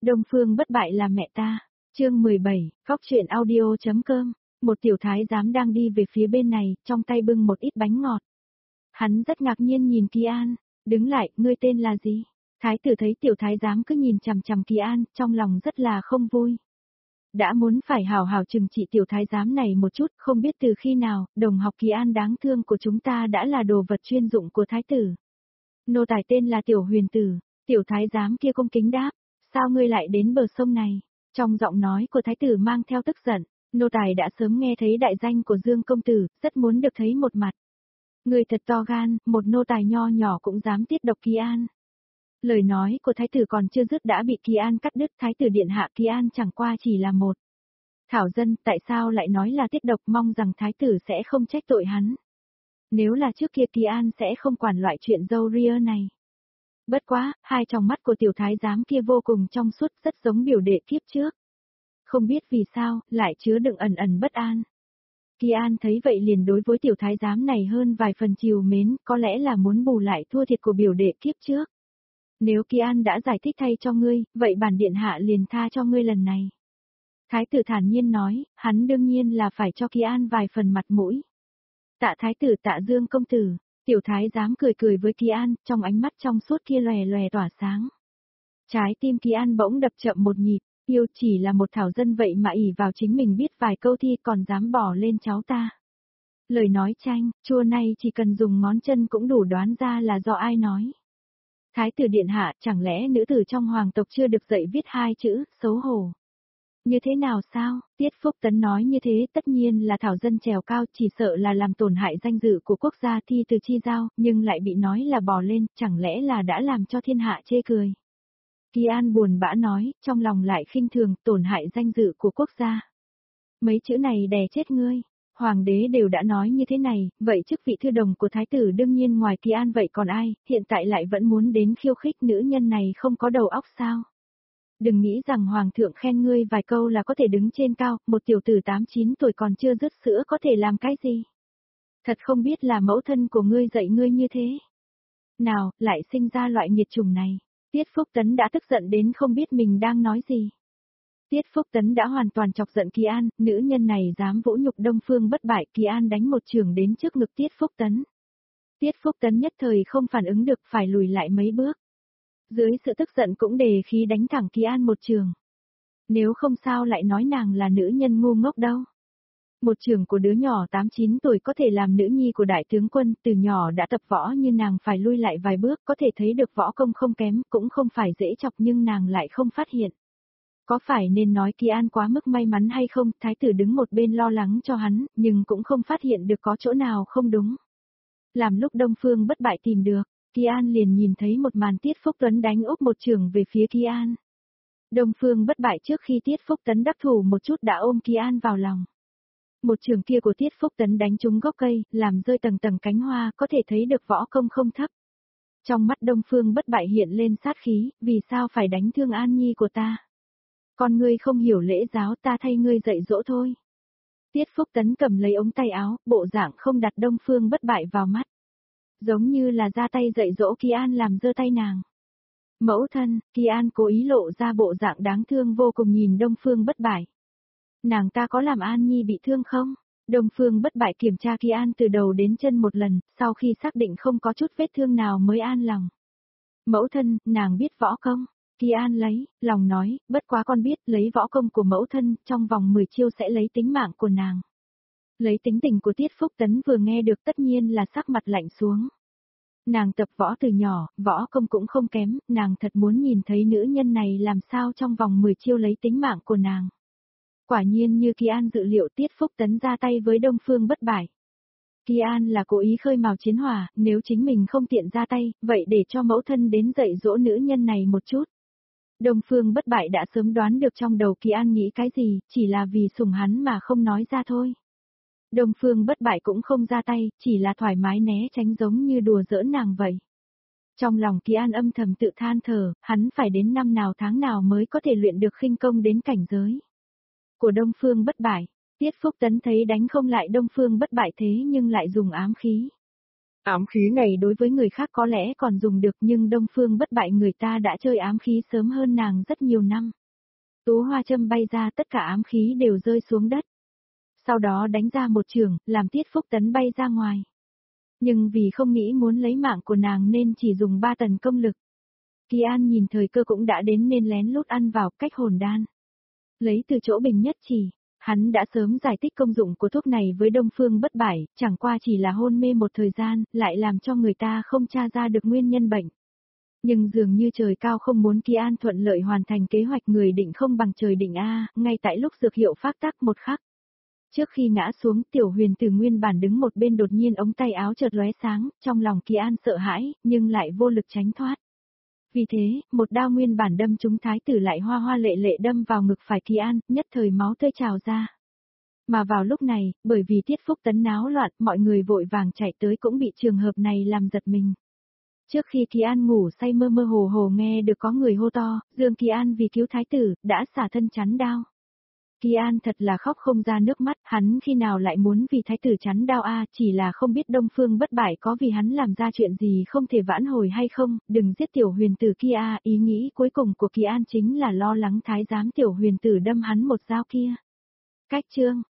Đông Phương bất bại là mẹ ta. Chương 17, Cóc truyện audio.com. Một tiểu thái giám đang đi về phía bên này, trong tay bưng một ít bánh ngọt. Hắn rất ngạc nhiên nhìn Kỳ An, đứng lại, ngươi tên là gì? Thái tử thấy tiểu thái giám cứ nhìn chằm chằm Kỳ An, trong lòng rất là không vui. Đã muốn phải hào hào trừng trị tiểu thái giám này một chút, không biết từ khi nào, đồng học Kỳ An đáng thương của chúng ta đã là đồ vật chuyên dụng của thái tử. Nô tài tên là Tiểu Huyền Tử, tiểu thái giám kia cung kính đáp, sao ngươi lại đến bờ sông này? Trong giọng nói của thái tử mang theo tức giận, nô tài đã sớm nghe thấy đại danh của Dương công tử, rất muốn được thấy một mặt. Ngươi thật to gan, một nô tài nho nhỏ cũng dám tiết độc Kỳ An. Lời nói của thái tử còn chưa dứt đã bị Kỳ An cắt đứt. Thái tử điện hạ, Kỳ An chẳng qua chỉ là một thảo dân, tại sao lại nói là tiết độc, mong rằng thái tử sẽ không trách tội hắn. Nếu là trước kia Kỳ An sẽ không quản loại chuyện dâu ria này. Bất quá, hai tròng mắt của tiểu thái giám kia vô cùng trong suốt, rất giống biểu đệ kiếp trước. Không biết vì sao, lại chứa đựng ẩn ẩn bất an. Kỳ An thấy vậy liền đối với tiểu thái giám này hơn vài phần trìu mến, có lẽ là muốn bù lại thua thiệt của biểu đệ kiếp trước. Nếu Kỳ An đã giải thích thay cho ngươi, vậy bản điện hạ liền tha cho ngươi lần này. Thái tử thản nhiên nói, hắn đương nhiên là phải cho Kỳ An vài phần mặt mũi. Tạ thái tử, tạ Dương công tử. Tiểu thái giám cười cười với Kỳ An, trong ánh mắt trong suốt kia lòe lòe tỏa sáng. Trái tim Kỳ An bỗng đập chậm một nhịp, yêu chỉ là một thảo dân vậy mà ỷ vào chính mình biết vài câu thi còn dám bỏ lên cháu ta. Lời nói chanh, chua này chỉ cần dùng ngón chân cũng đủ đoán ra là do ai nói. Thái tử điện hạ, chẳng lẽ nữ tử trong hoàng tộc chưa được dạy viết hai chữ, xấu hổ. Như thế nào sao, Tiết Phúc Tấn nói như thế tất nhiên là thảo dân trèo cao, chỉ sợ là làm tổn hại danh dự của quốc gia thi từ chi giao, nhưng lại bị nói là bò lên, chẳng lẽ là đã làm cho thiên hạ chê cười. Kỳ An buồn bã nói, trong lòng lại khinh thường, tổn hại danh dự của quốc gia. Mấy chữ này đè chết ngươi, hoàng đế đều đã nói như thế này, vậy chức vị thư đồng của thái tử đương nhiên ngoài Kỳ An vậy còn ai, hiện tại lại vẫn muốn đến khiêu khích nữ nhân này không có đầu óc sao. Đừng nghĩ rằng hoàng thượng khen ngươi vài câu là có thể đứng trên cao, một tiểu tử 8-9 tuổi còn chưa dứt sữa có thể làm cái gì. Thật không biết là mẫu thân của ngươi dạy ngươi như thế. Nào, lại sinh ra loại nghiệt chủng này. Tiết Phúc Tấn đã tức giận đến không biết mình đang nói gì. Tiết Phúc Tấn đã hoàn toàn chọc giận Kỳ An, nữ nhân này dám vũ nhục Đông Phương bất bại. Kỳ An đánh một chưởng đến trước ngực Tiết Phúc Tấn. Tiết Phúc Tấn nhất thời không phản ứng được, phải lùi lại mấy bước. Dưới sự tức giận cũng đề khí đánh thẳng Kỳ An một trường. Nếu không sao lại nói nàng là nữ nhân ngu ngốc đâu. Một trường của đứa nhỏ 8-9 tuổi có thể làm nữ nhi của đại tướng quân, từ nhỏ đã tập võ như nàng phải lui lại vài bước, có thể thấy được võ công không kém, cũng không phải dễ chọc nhưng nàng lại không phát hiện. Có phải nên nói Kỳ An quá mức may mắn hay không, thái tử đứng một bên lo lắng cho hắn, nhưng cũng không phát hiện được có chỗ nào không đúng. Làm lúc Đông Phương bất bại tìm được, Kỳ An liền nhìn thấy một màn Tiết Phúc Tấn đánh úp một trường về phía Kỳ An. Đông Phương bất bại trước khi Tiết Phúc Tấn đắc thủ một chút đã ôm Kỳ An vào lòng. Một trường kia của Tiết Phúc Tấn đánh trúng gốc cây, làm rơi tầng tầng cánh hoa, có thể thấy được võ công không thấp. Trong mắt Đông Phương bất bại hiện lên sát khí, vì sao phải đánh thương An Nhi của ta? Con ngươi không hiểu lễ giáo, ta thay ngươi dạy dỗ thôi. Tiết Phúc Tấn cầm lấy ống tay áo, bộ dạng không đặt Đông Phương bất bại vào mắt. Giống như là ra tay dạy dỗ Kỳ An làm giơ tay nàng. Mẫu thân, Kỳ An cố ý lộ ra bộ dạng đáng thương vô cùng nhìn Đông Phương bất bại. Nàng ta có làm An Nhi bị thương không? Đông Phương bất bại kiểm tra Kỳ An từ đầu đến chân một lần, sau khi xác định không có chút vết thương nào mới an lòng. Mẫu thân, nàng biết võ công. Kỳ An lấy lòng nói, bất quá con biết lấy võ công của mẫu thân, trong vòng 10 chiêu sẽ lấy tính mạng của nàng. Lấy tính tình của Tiết Phúc Tấn vừa nghe được tất nhiên là sắc mặt lạnh xuống. Nàng tập võ từ nhỏ, võ công cũng không kém, nàng thật muốn nhìn thấy nữ nhân này làm sao trong vòng 10 chiêu lấy tính mạng của nàng. Quả nhiên như Kỳ An dự liệu, Tiết Phúc Tấn ra tay với Đông Phương bất bại. Kỳ An là cố ý khơi mào chiến hỏa, nếu chính mình không tiện ra tay, vậy để cho mẫu thân đến dạy dỗ nữ nhân này một chút. Đông Phương bất bại đã sớm đoán được trong đầu Kỳ An nghĩ cái gì, chỉ là vì sủng hắn mà không nói ra thôi. Đông Phương bất bại cũng không ra tay, chỉ là thoải mái né tránh giống như đùa giỡn nàng vậy. Trong lòng Kỳ An âm thầm tự than thở, hắn phải đến năm nào tháng nào mới có thể luyện được khinh công đến cảnh giới của Đông Phương bất bại. Tiết Phúc Tấn thấy đánh không lại Đông Phương bất bại thế nhưng lại dùng ám khí. Ám khí này đối với người khác có lẽ còn dùng được nhưng Đông Phương Bất Bại người ta đã chơi ám khí sớm hơn nàng rất nhiều năm. Tú hoa châm bay ra, tất cả ám khí đều rơi xuống đất. Sau đó đánh ra một chưởng, làm Tiết Phúc Tấn bay ra ngoài. Nhưng vì không nghĩ muốn lấy mạng của nàng nên chỉ dùng 3 tầng công lực. Kỳ An nhìn thời cơ cũng đã đến nên lén lút ăn vào cách hồn đan. Lấy từ chỗ Bình Nhất Chỉ, hắn đã sớm giải thích công dụng của thuốc này với Đông Phương Bất Bại, chẳng qua chỉ là hôn mê một thời gian, lại làm cho người ta không tra ra được nguyên nhân bệnh. Nhưng dường như trời cao không muốn Kỳ An thuận lợi hoàn thành kế hoạch, người định không bằng trời định a, ngay tại lúc dược hiệu phát tác một khắc. Trước khi ngã xuống, Tiểu Huyền Tử nguyên bản đứng một bên đột nhiên ống tay áo chợt lóe sáng, trong lòng Kỳ An sợ hãi, nhưng lại vô lực tránh thoát. Vì thế, một đao nguyên bản đâm trúng thái tử lại hoa hoa lệ lệ đâm vào ngực phải Kỳ An, nhất thời máu tươi trào ra. Mà vào lúc này, bởi vì Tiết Phúc Tấn náo loạn, mọi người vội vàng chạy tới cũng bị trường hợp này làm giật mình. Trước khi Kỳ An ngủ say mơ mơ hồ hồ nghe được có người hô to, Dương Kỳ An vì cứu thái tử, đã xả thân chắn đao. Kỳ An thật là khóc không ra nước mắt, hắn khi nào lại muốn vì thái tử chắn đao a, chỉ là không biết Đông Phương Bất Bại có vì hắn làm ra chuyện gì không thể vãn hồi hay không, đừng giết Tiểu Huyền Tử kia a, ý nghĩ cuối cùng của Kỳ An chính là lo lắng thái giám Tiểu Huyền Tử đâm hắn một dao kia. Cách chương